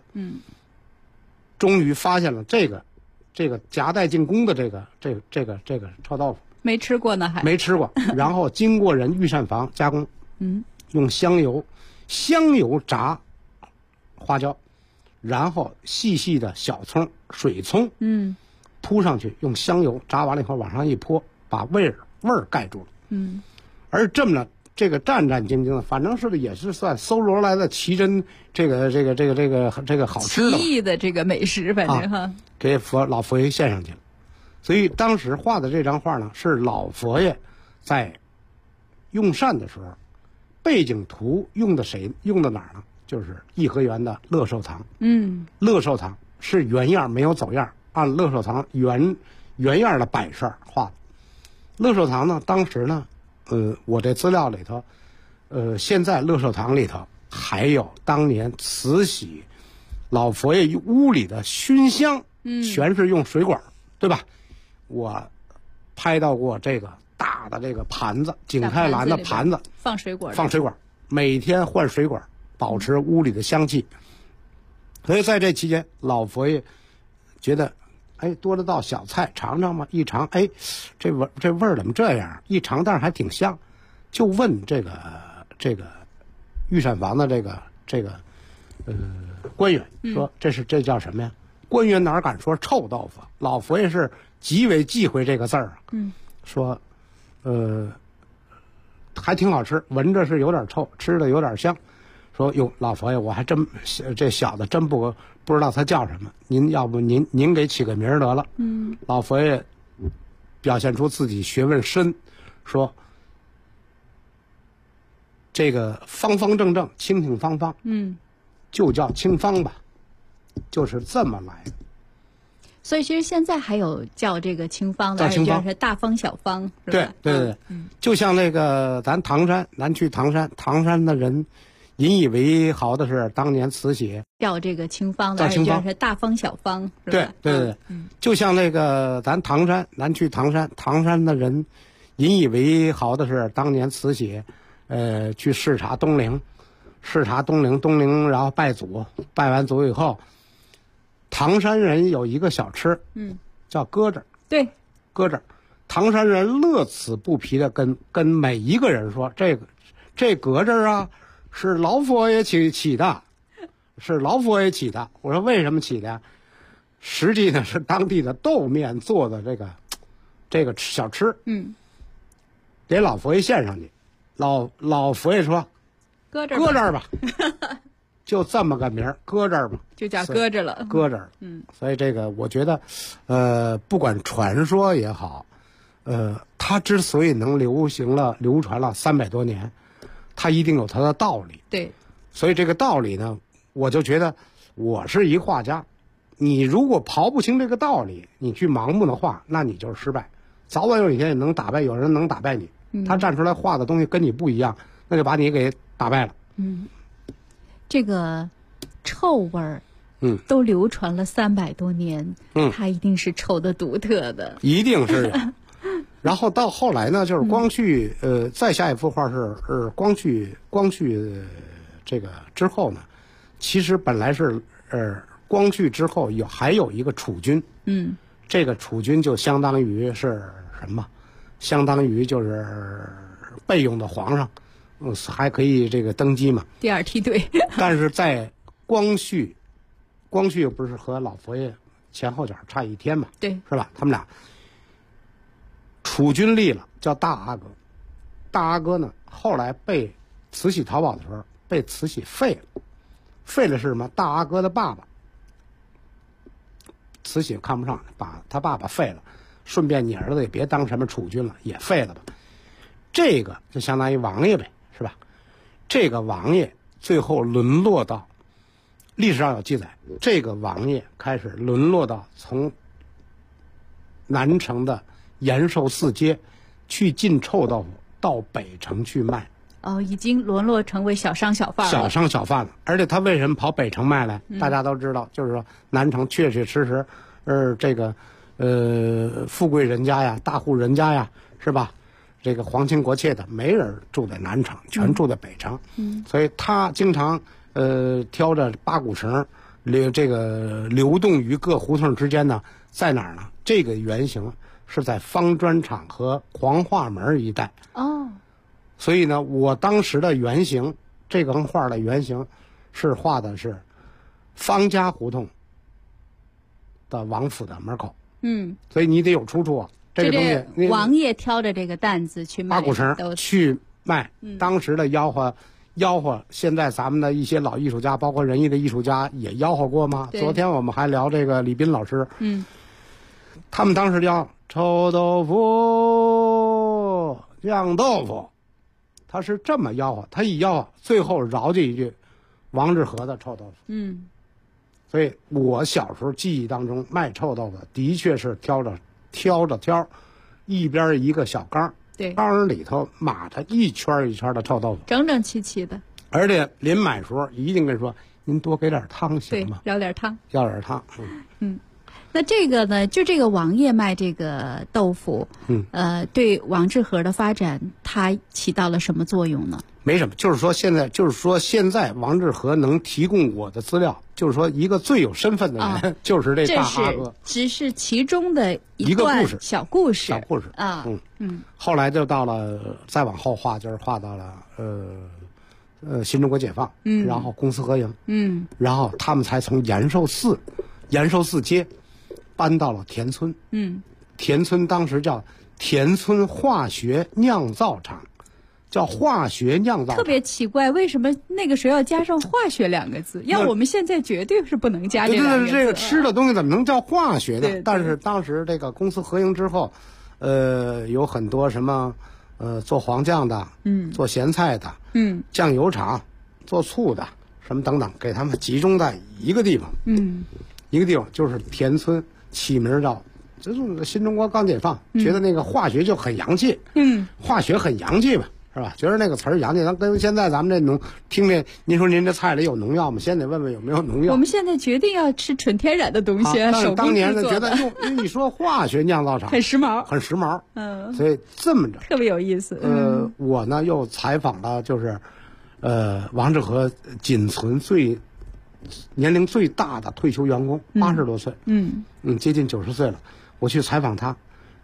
终于发现了这个夹带进宫的这个臭豆腐， 没吃过呢，还没吃过。然后经过人御膳房加工，用香油炸花椒，然后细细的小葱、水葱，铺上去，用香油炸完了以后往上一泼，把味儿盖住了。而这么着，这个战战兢兢的，反正是也是算搜罗来的奇珍，这个好吃的奇异的这个美食，反正哈， 给老佛爷献上去了。所以当时画的这张画呢，是老佛爷在用膳的时候，背景图用的哪儿呢？就是颐和园的乐寿堂。乐寿堂是原样没有走样，按乐寿堂原样的摆设画的。乐寿堂呢，当时呢，我这资料里头，现在乐寿堂里头还有当年慈禧老佛爷屋里的熏香，全是用水管，对吧？我拍到过这个大的这个盘子，景泰蓝的盘子， 放水管， 每天换水管，保持屋里的香气。所以在这期间，老佛爷觉得，多了道小菜尝尝嘛，一尝，这味儿怎么这样？一尝，但是还挺香，就问这个御膳房的这个官员说，这叫什么呀？官员哪敢说臭豆腐？老佛爷是极为忌讳这个字儿啊。说，还挺好吃，闻着是有点臭，吃的有点香。说哟，老佛爷，我还真这小子真不知道他叫什么，要不您给起个名儿得了。老佛爷表现出自己学问深，说这个方方正正、清清方方，就叫清方吧，就是这么来的。 所以其实现在还有叫这个清方的， 叫清方是大方小方，是吧？对，就像那个咱去唐山的人引以为豪的是当年慈禧叫这个清方的，是大方小方，是吧？ 对，就像那个咱去唐山的人引以为豪的是当年慈禧去视察东陵，然后拜祖，拜完祖以后，唐山人有一个小吃，叫鸽子。 对， 鸽子， 唐山人乐此不疲的跟每一个人说，这搁这儿啊，是老佛爷起的，是老佛爷起的。我说为什么起的呀？实际呢是当地的豆面做的这个小吃，给老佛爷献上去。老佛爷说，搁这儿吧，就这么个名儿，搁这儿吧， 就叫搁着了， 搁这儿。所以这个我觉得，不管传说也好，它之所以能流传了300多年，它一定有它的道理。 对， 所以这个道理呢，我就觉得我是一画家，你如果刨不清这个道理，你去盲目的画，那你就是失败。早晚有一天有人能打败你，他站出来画的东西跟你不一样，那就把你给打败了。 这个臭味儿，都流传了300多年，它一定是臭的独特的， 一定是。然后到后来呢，就是光绪，再下一幅画是光绪这个之后呢，其实本来是光绪之后还有一个储君，这个储君就相当于是什么？相当于就是备用的皇上，还可以这个登基嘛。 第二梯队。 但是在光绪不是和老佛爷前后脚差1天嘛？ 对， 是吧？他们俩储君立了，叫大阿哥。大阿哥呢，后来被慈禧逃跑的时候被慈禧废了。废了是什么？大阿哥的爸爸，慈禧看不上，把他爸爸废了，顺便你儿子也别当什么储君了，也废了吧。这个就相当于王爷呗，是吧？这个王爷最后沦落到历史上有记载，这个王爷开始沦落到从南城的延寿寺街去进臭豆腐到北城去卖。 已经沦落成为小商小贩了。 小商小贩了，而且他为什么跑北城卖来？大家都知道，就是说南城确确实实，这个富贵人家呀、大户人家呀，是吧？这个皇亲国戚的，没人住在南城，全住在北城。所以他经常挑着八股绳流动于各胡同之间呢，在哪儿呢？这个原型是在方砖厂和黄化门一带。所以呢，我当时的原型，这个画的原型是画的是方家胡同的王府的门口。所以你得有出处啊。这个东西， 王爷挑着这个担子去卖八股绳去卖。当时的吆喝，现在咱们的一些老艺术家，包括人艺的艺术家也吆喝过吗？昨天我们还聊这个李斌老师，他们当时叫臭豆腐、酱豆腐。他是这么吆喝，他一吆喝，最后饶进一句王致和的臭豆腐。所以我小时候记忆当中卖臭豆腐的确是挑着挑，一边一个小缸， 对， 缸里头码着一圈一圈的臭豆腐， 整整齐齐的。 而且临买时候一定跟说，您多给点汤行吗？ 对，要点汤。 那这个呢，就这个王爷卖这个豆腐，对王致和的发展，它起到了什么作用呢？ 没什么，就是说现在王致和能提供我的资料，就是说一个最有身份的人，就是这大阿哥， 只是其中的一个故事， 小故事啊。后来就到了，再往后画，就是画到了新中国解放，然后公私合营，然后他们才从延寿寺街搬到了田村。田村当时叫田村化学酿造厂，叫化学酿造厂。 特别奇怪，为什么那个时候要加上化学2个字？要我们现在绝对是不能加这2个字。 这个吃的东西怎么能叫化学呢？ 对， 但是当时这个公私合营之后，有很多什么做黄酱的，做咸菜的，酱油厂做醋的，什么等等，给他们集中在一个地方。一个地方就是田村，起名叫就是新中国刚解放，觉得那个化学就很洋气，化学很洋气吧，是吧？觉得那个词儿洋气，咱跟现在咱们这听这，您说您这菜里有农药吗？先得问问有没有农药。 我们现在决定要吃纯天然的东西， 但是当年呢觉得你说化学酿造厂很时髦， 所以这么着特别有意思。 我呢又采访了就是王致和仅存年龄最大的退休员工，80多岁，接近90岁了。我去采访他，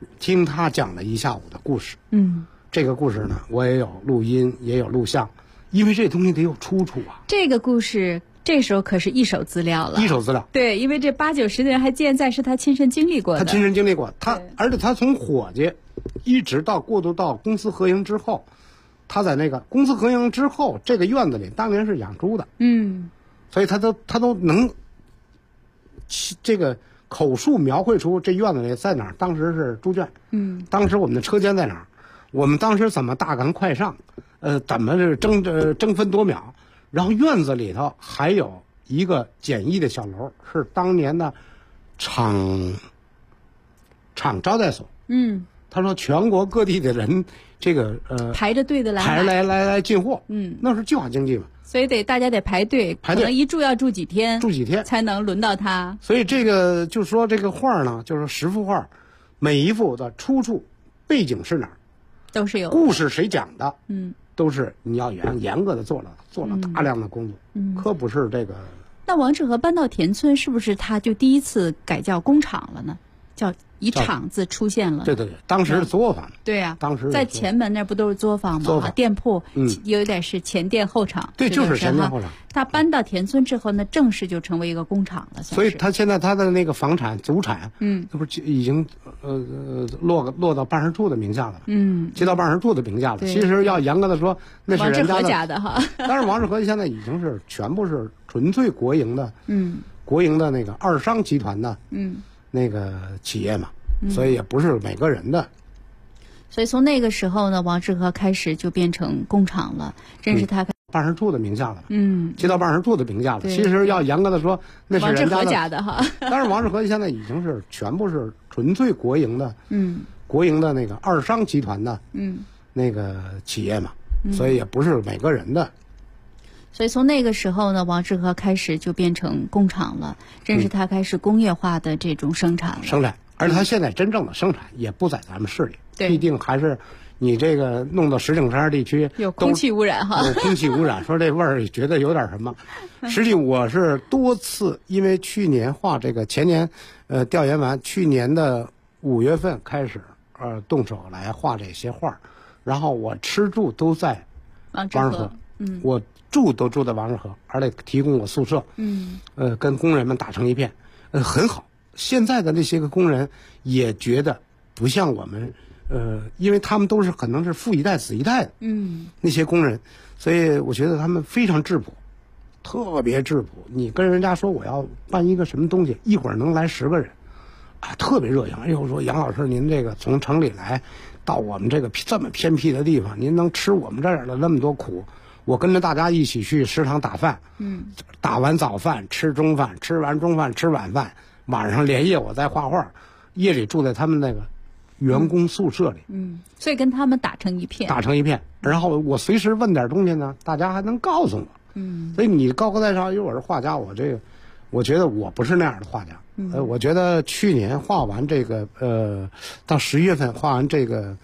听他讲了一下午的故事。 这个故事呢，我也有录音，也有录像，因为这东西得有出处啊。 这个故事这时候可是一手资料了。 一手资料。 对，因为这8、90的人还健在，是他亲身经历过的。 他亲身经历过，而且他从伙计一直到过渡到公私合营之后，他在那个公私合营之后，这个院子里当年是养猪的。所以他都能这个口述描绘出这院子里在哪儿，当时是猪圈。当时我们的车间在哪儿，我们当时怎么大赶快上，怎么是争分夺秒，然后院子里头还有一个简易的小楼，是当年的厂招待所。他说全国各地的人这个排着队的来进货。那是计划经济嘛， 所以大家得排队，可能一住要住几天才能轮到他。 所以这个就说这个画呢，就是10幅画，每一幅的出处、背景是哪儿， 都是有故事谁讲的，都是你要严格的做了大量的工作，可不是这个。 那王致和搬到田村，是不是他就第一次改叫工厂了呢？叫一厂子出现了。 对，当时是作坊。 对呀， 当时在前门那不都是作坊吗？ 作坊店铺有点是前店后厂。 对，就是前店后厂。 他搬到田村之后呢，正式就成为一个工厂了。 所以他现在他的那个房产祖产，那不是已经落到办事处的名下了吗？接到办事处的名下了。其实要严格的说，那是人家的哈。 但是王致和现在已经是全部是纯粹国营的，国营的那个二商集团的，那个企业嘛，所以也不是每个人的。 所以从那个时候呢，王致和开始就变成工厂了，真是他办事处的名下了，接到办事处的名下了。其实要严格的说，那是人家的哈。 但是王致和现在已经是全部是纯粹国营的，国营的那个二商集团的，那个企业嘛，所以也不是每个人的。 所以从那个时候呢，王致和开始就变成工厂了，真是他开始工业化的这种生产了。 而且他现在真正的生产也不在咱们市里，必定还是你这个弄到石景山地区有空气污染哈， 有空气污染，说这味儿觉得有点什么。实际我是多次，因为去年画这个前年调研完，去年的5月份开始动手来画这些画，然后我吃住都在王致和， 我都住在王致和，而且提供我宿舍，跟工人们打成一片，很好。现在的那些个工人也觉得不像我们，因为他们都是可能是父一代子一代的，那些工人，所以我觉得他们非常质朴，特别质朴。你跟人家说我要办一个什么东西，一会儿能来10个人，啊，特别热情。哎呦，说杨老师，您这个从城里来到我们这个这么偏僻的地方，您能吃我们这儿的那么多苦。我跟着大家一起去食堂打饭，打完早饭吃中饭，吃完中饭吃晚饭，晚上连夜我在画画，夜里住在他们那个员工宿舍里， 所以跟他们打成一片。 然后我随时问点东西呢，大家还能告诉我，所以你高高在上，因为我是画家，我觉得我不是那样的画家，我觉得去年画完这个到11月份画完这个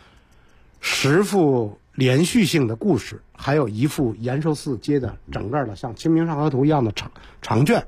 10幅连续性的故事，还有一幅延寿寺街的整个的像清明上河图一样的长卷，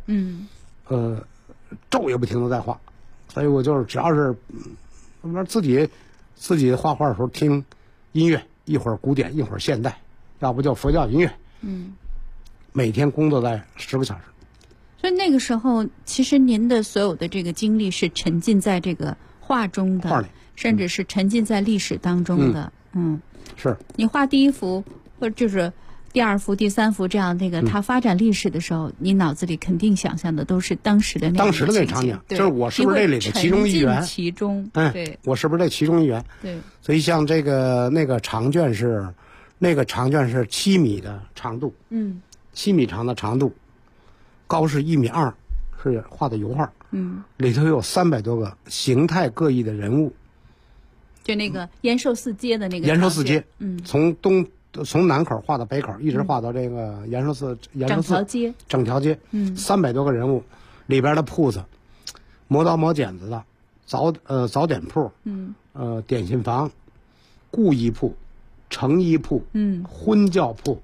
昼夜不停的在画，所以我就是只要是自己画画的时候听音乐，一会儿古典一会儿现代，要不就佛教音乐，每天工作在10个小时。 所以那个时候其实您的所有的这个经历是沉浸在这个画中的，甚至是沉浸在历史当中的。 是你画第1幅或者就是第2幅第3幅这样那个它发展历史的时候，你脑子里肯定想象的都是当时的那场景，就是我是不是这里的其中一员？ 其中，对， 我是不是这其中一员？ 对， 所以像这个那个长卷是7米的长度，7米长的长度，高是1.2米，是画的油画，里头有300多个形态各异的人物。 就那个延寿寺街的那个延寿寺街，从南口画到北口，一直画到这个延寿寺整条街，300多个人物，里边的铺子，磨刀磨剪子的，早点铺，点心房，故衣铺，成衣铺，婚教铺，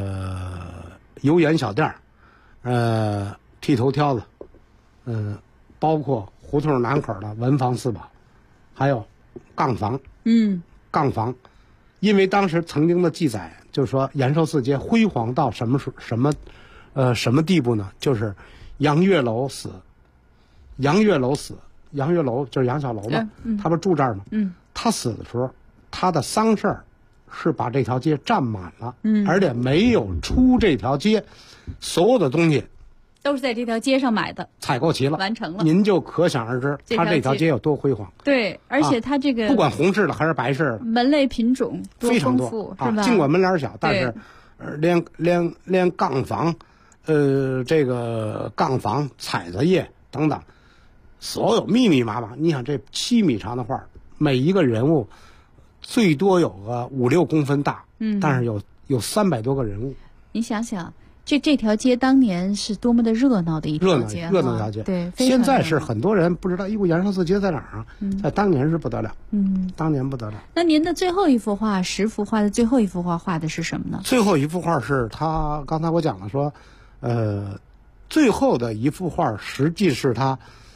油盐小店，剃头挑子， 包括胡同南口的文房四宝，还有杠房。杠房，因为当时曾经的记载就是说延寿寺街辉煌到什么地步呢？就是杨月楼死，杨月楼就是杨小楼嘛，他不是住这儿吗？他死的时候，他的丧事儿是把这条街占满了，而且没有出这条街，所有的东西都是在这条街上买的， 采购齐了， 完成了。 您就可想而知，他这条街有多辉煌。 对，而且他这个不管红式的还是白式的， 门类品种多丰富，是吧？ 尽管门脸小，但是连杠房，这个杠房、彩色页等等，所有密密麻麻。你想这7米长的画，每一个人物最多有个5、6公分大，但是有300多个人物。 你想想。这条街当年是多么的热闹的一条街， 热闹一条街。 对， 现在是很多人不知道，延寿寺街在哪儿啊？在当年是不得了，当年不得了。 那您的最后一幅画，10幅画的最后一幅画画的是什么呢？ 最后一幅画是他刚才我讲了说，最后的一幅画实际是他，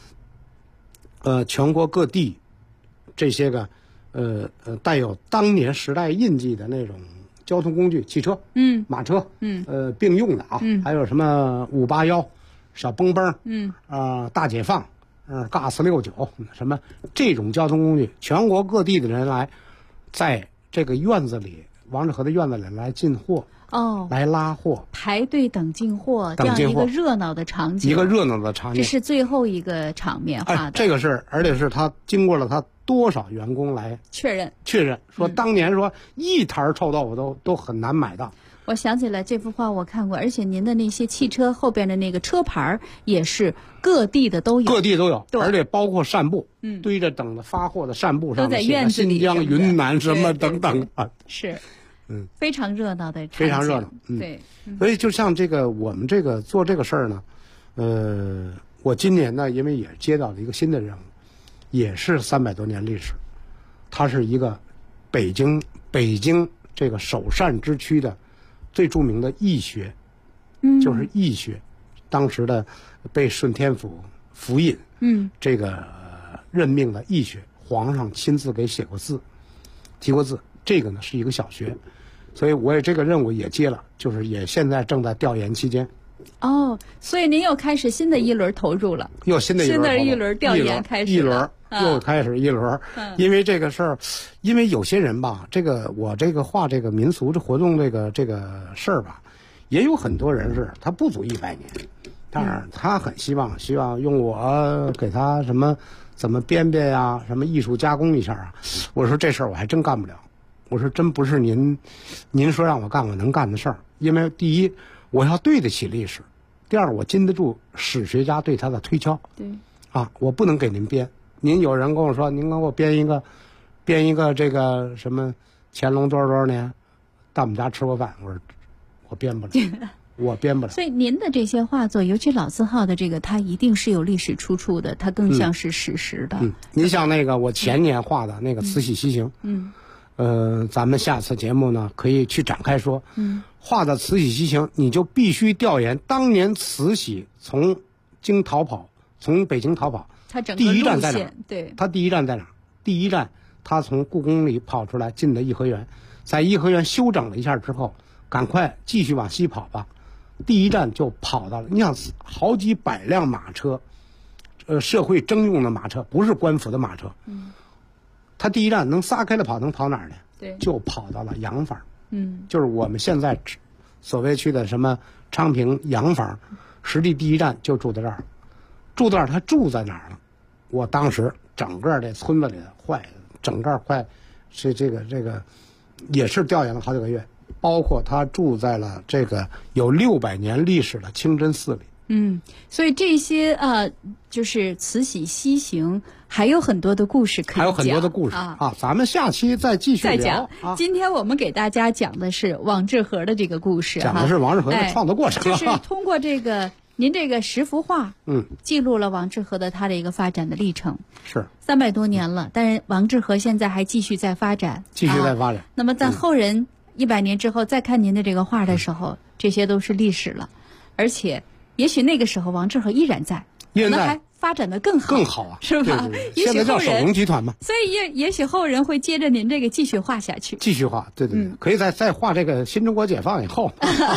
全国各地这些个带有当年时代印记的那种交通工具，汽车，马车，并用的啊，还有什么581、小蹦蹦，大解放，GAS69，什么这种交通工具，全国各地的人来，在这个院子里，王致和的院子里来进货，来拉货， 排队等进货，这样一个热闹的场景，这是最后一个场面画的。 这个是，而且是他经过了他多少员工来确认说当年说一坛臭豆腐都很难买到。 我想起来这幅画我看过，而且您的那些汽车后边的那个车牌也是各地的都有， 而且包括扇布，堆着等着发货的扇布上面写着新疆、云南什么等等啊， 是，非常热闹的， 非常热闹， 对。 所以就像这个我们这个做这个事儿呢，我今年呢，因为也接到了一个新的任务。也是300多年历史，它是一个北京这个首善之区的最著名的义学，就是义学，当时的被顺天府府尹这个任命的义学，皇上亲自给写过字，提过字。这个呢是一个小学，所以我也这个任务也接了，就是也现在正在调研期间。 所以您又开始新的一轮投入了， 又新的一轮调研开始了， 又开始一轮。因为这个事儿，因为有些人吧，我这个画这个民俗这活动这个事儿吧，也有很多人是他不足100年，当然他很希望用我给他怎么编呀，什么艺术加工一下啊。我说这事儿我还真干不了，我说真不是您说让我干我能干的事儿，因为第一我要对得起历史，第二我经得住史学家对他的推敲。 对我不能给您编。您有人跟我说，您给我编一个这个什么乾隆多少年，到我们家吃过饭，我说我编不了，我编不了。 所以您的这些画作，尤其老字号的这个，它一定是有历史出处的，它更像是史实的。 您像那个我前年画的那个慈禧西行，咱们下次节目呢可以去展开说。画的慈禧西行，你就必须调研当年慈禧从北京逃跑， 他整个第一站在哪儿？ 对， 他第一站在哪儿？第一站他从故宫里跑出来，进的颐和园，在颐和园休整了一下之后，赶快继续往西跑吧。第一站就跑到了，你想好几百辆马车，社会征用的马车，不是官府的马车。他第一站能撒开了跑，能跑哪儿呢？ 对， 就跑到了洋房。就是我们现在所谓去的什么昌平洋房，实际第一站就住在这儿。他住在哪儿了？我当时整个这村子里的整个快是这个也是调研了好几个月，包括他住在了这个有600年历史的清真寺里。 所以这些就是慈禧西行还有很多的故事可以讲， 还有很多的故事咱们下期再继续聊。 今天我们给大家讲的是王致和的这个故事， 讲的是王致和的创作过程， 就是通过您这个10幅画，记录了王致和他的一个发展的历程。 是 300多年了，但是王致和现在还继续在发展，那么在后人100年之后再看您的这个画的时候，这些都是历史了，而且也许那个时候王致和依然在，可能还发展的更好啊， 是吧？ 对，现在叫首龙集团嘛。 所以也许后人会接着您这个继续画下去。 继续画，对，可以再画这个新中国解放以后。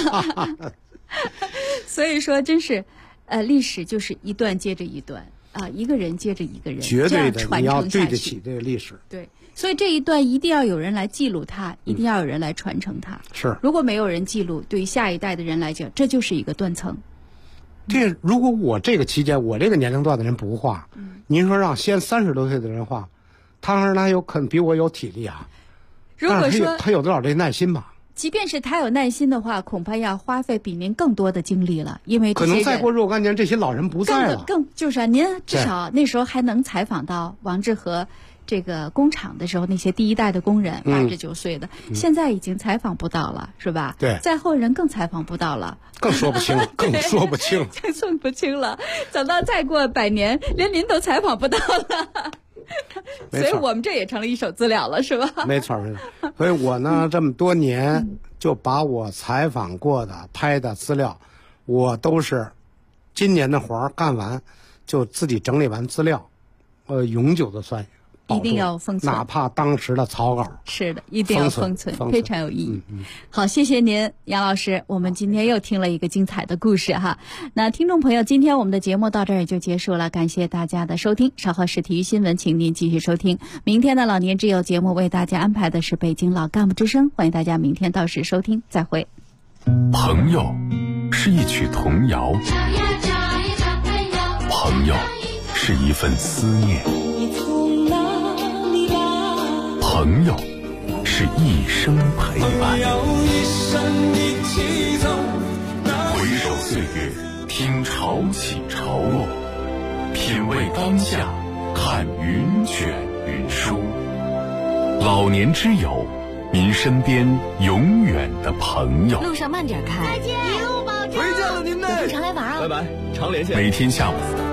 所以说，真是，历史就是一段接着一段啊，一个人接着一个人， 绝对的，你要对得起这个历史。 对，所以这一段一定要有人来记录它，一定要有人来传承它。 是， 如果没有人记录，对于下一代的人来讲，这就是一个断层。 这如果我这个期间，我这个年龄段的人不画，您说让先30多岁的人画，他有可能比我有体力啊。 如果说他有多少这耐心吧？ 即便是他有耐心的话，恐怕要花费比您更多的精力了，因为可能再过若干年，这些老人不在了。 更就是您至少那时候还能采访到王致和这个工厂的时候那些第一代的工人，89岁的，现在已经采访不到了，是吧？ 对， 在后人更采访不到了， 更说不清了，更说不清， 更说不清了。等到再过100年，连您都采访不到了。所以我们这也成了一手资料了，是吧？ 没错，没错。所以我呢，这么多年就把我采访过的、拍的资料，我都是今年的活儿干完，就自己整理完资料，永久的算一定要封存， 哪怕当时的草稿。 是的，一定要封存，非常有意义。好，谢谢您，杨老师。我们今天又听了一个精彩的故事哈。那听众朋友，今天我们的节目到这儿也就结束了，感谢大家的收听。稍后是体育新闻，请您继续收听。明天的老年之友节目为大家安排的是北京老干部之声，欢迎大家明天到时收听，再会。 朋友是一曲童谣，朋友是一份思念，朋友是一生陪伴。回首岁月，听潮起潮落，品味当下，看云卷云舒。老年之友，您身边永远的朋友。 路上慢点开， 再见，一路保重。 回见了您呢， 常来玩啊， 拜拜，常联系。 每天下午，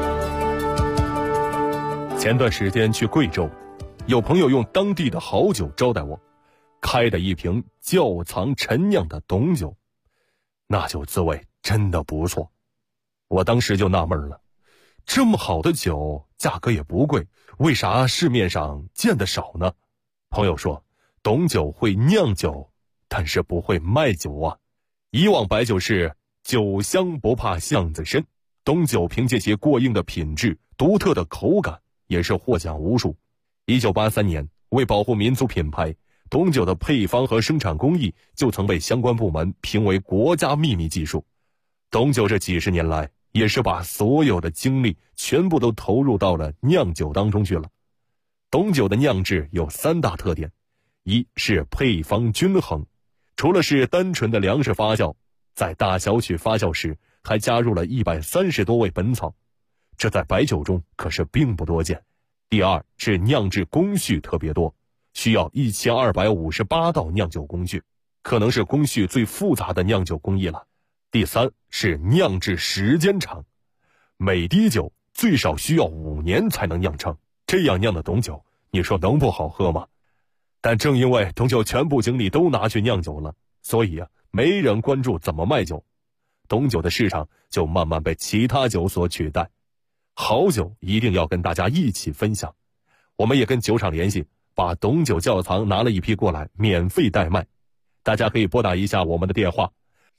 前段时间去贵州，有朋友用当地的好酒招待我，开的一瓶窖藏陈酿的董酒，那酒滋味真的不错。我当时就纳闷了，这么好的酒，价格也不贵，为啥市面上见得少呢？朋友说，董酒会酿酒，但是不会卖酒啊。以往白酒是酒香不怕巷子深，董酒凭借其过硬的品质、独特的口感，也是获奖无数。1983年，为保护民族品牌，董酒的配方和生产工艺就曾被相关部门评为国家秘密技术。董酒这几十年来，也是把所有的精力全部都投入到了酿酒当中去了。董酒的酿制有3大特点，一是配方均衡，除了是单纯的粮食发酵，在大小曲发酵时还加入了130多味本草，这在白酒中可是并不多见。第二是酿制工序特别多，需要1258道酿酒工序，可能是工序最复杂的酿酒工艺了。第三是酿制时间长，每滴酒最少需要5年才能酿成，这样酿的董酒，你说能不好喝吗？但正因为董酒全部精力都拿去酿酒了，所以没人关注怎么卖酒，董酒的市场就慢慢被其他酒所取代。好酒一定要跟大家一起分享，我们也跟酒厂联系，把董酒窖藏拿了一批过来，免费代卖。大家可以拨打一下我们的电话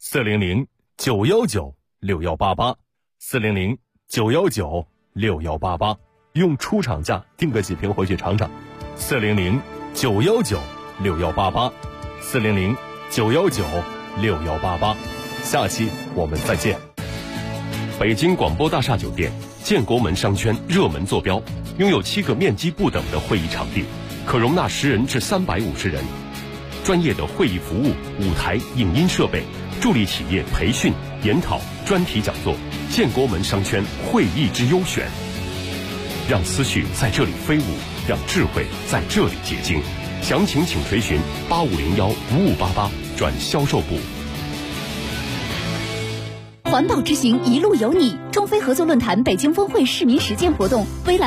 ，400-919-6188，400-919-6188，用出厂价订个几瓶回去尝尝。400-919-6188，400-919-6188。下期我们再见。 北京广播大厦酒店建国门商圈热门坐标，拥有7个面积不等的会议场地，可容纳10人至350人。专业的会议服务、舞台、影音设备，助力企业培训、研讨、专题讲座。建国门商圈会议之优选，让思绪在这里飞舞，让智慧在这里结晶。详情请垂询8501-5588转销售部。 环保之行一路有你，中非合作论坛北京峰会市民实践活动，微蓝